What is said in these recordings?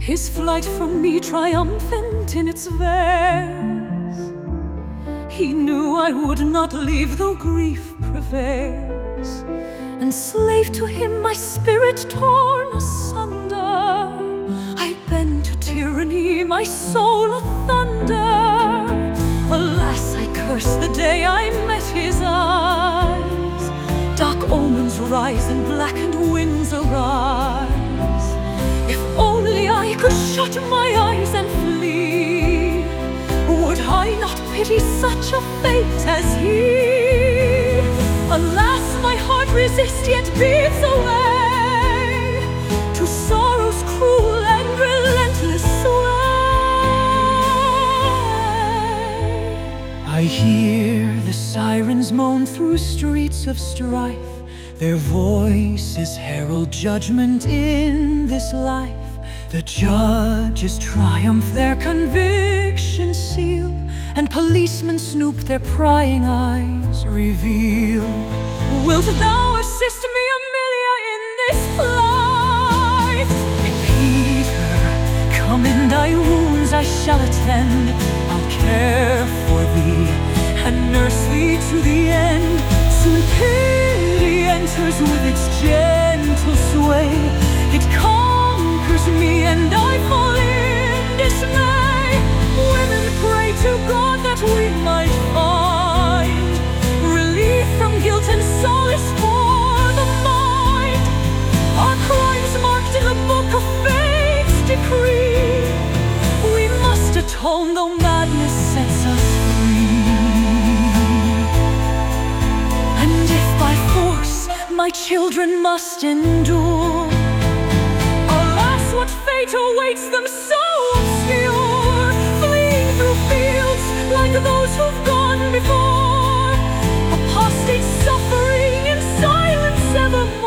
his flight from me triumphant in its veils. He knew I would not leave though grief prevails. Enslaved to him, my spirit torn asunder, I bend to tyranny, my soul a thunder. Alas, I curse the day I met his eyes. Dark omens rise and blackened winds arise. If only I could shut my eyes and flee, would I not pity such a fate as he? Alas, my heart resists yet beats away to sorrow's cruel and relentless sway. I hear the sirens moan through streets of strife. Their voices herald judgment in this life. The judges triumph, their convictions seal, and policemen snoop, their prying eyes reveal. Wilt thou assist me, Amelia, in this flight? Peter, come in thy wounds, I shall attend. I'll care for thee and nurse thee to the end. Soon pity enters with its gentle sway. It conquers me and I fall in dismay. Women pray to God that we might find relief from guilt and solace for the mind. Our crimes marked in the book of fate's decree. We must atone though madness sets us free. And if by force my children must endure, alas, what fate awaits them so obscure, fleeing through fields like those who've gone before, apostate suffering in silence evermore.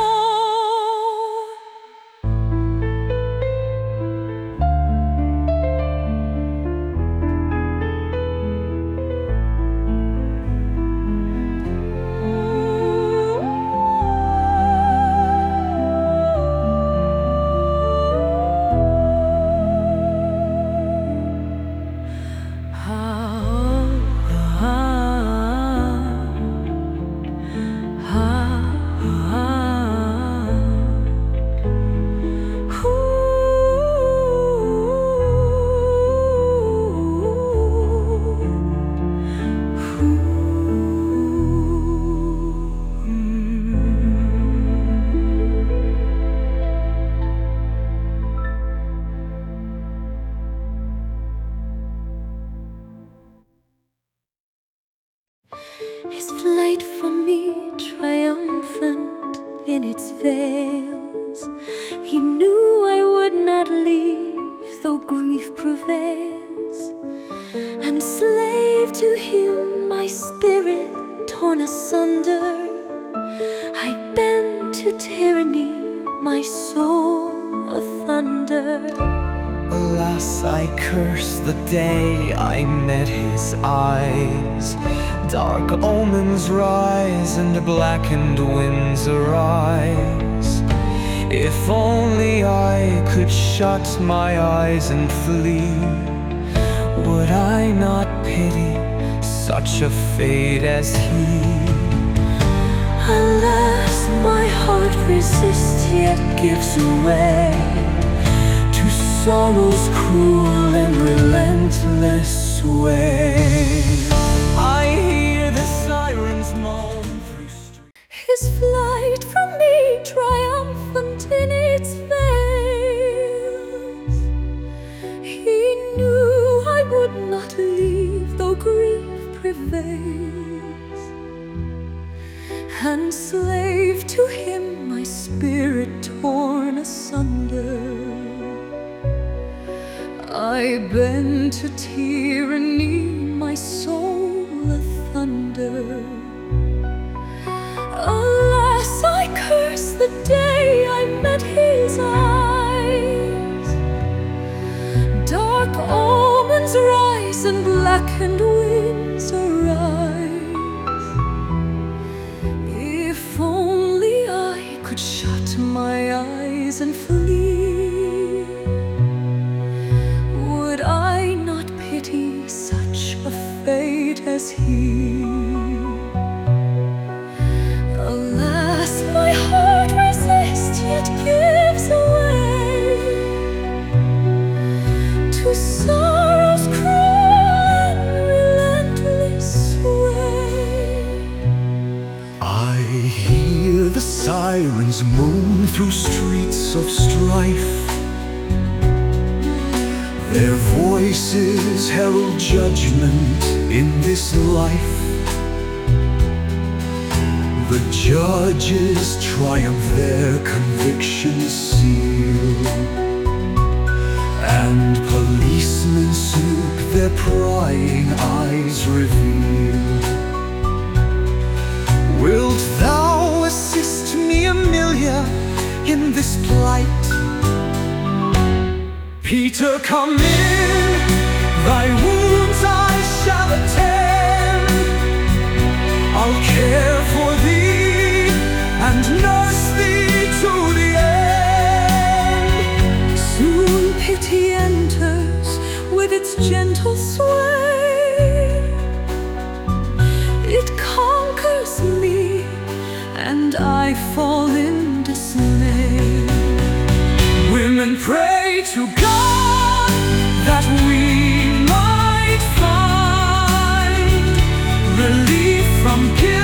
His flight from me triumphant in its veils. He knew I would not leave though grief prevails. Enslaved to him, my spirit torn asunder, I bend to tyranny, my soul a thunder. Alas, I curse the day I met his eyes. Dark omens rise and blackened winds arise. If only I could shut my eyes and flee, would I not pity such a fate as he? Alas, my heart resists yet gives way to sorrow's cruel and relentless sway. I hear the sirens moan through streets. His flight from me triumphant in its veils. He knew I would not leave though grief prevails. Enslaved to him, my spirit torn asunder, I bend to tyranny, my soul a thunder. Alas, I curse the day I met his eyes. Dark omens rise and blackened winds arise. If only I could shut my eyes and flee, Their voices herald judgment in this life. The judges triumph, their convictions seal, and policemen snoop, their prying eyes reveal. Wilt thou assist me, Amelia, in this plight? Peter, come in, thy wounds I shall attend. I'll care for thee and nurse thee to the end. Soon pity enters with its gentle sway. It conquers me and I fall in dismay. Women pray to God that we might find relief from guilt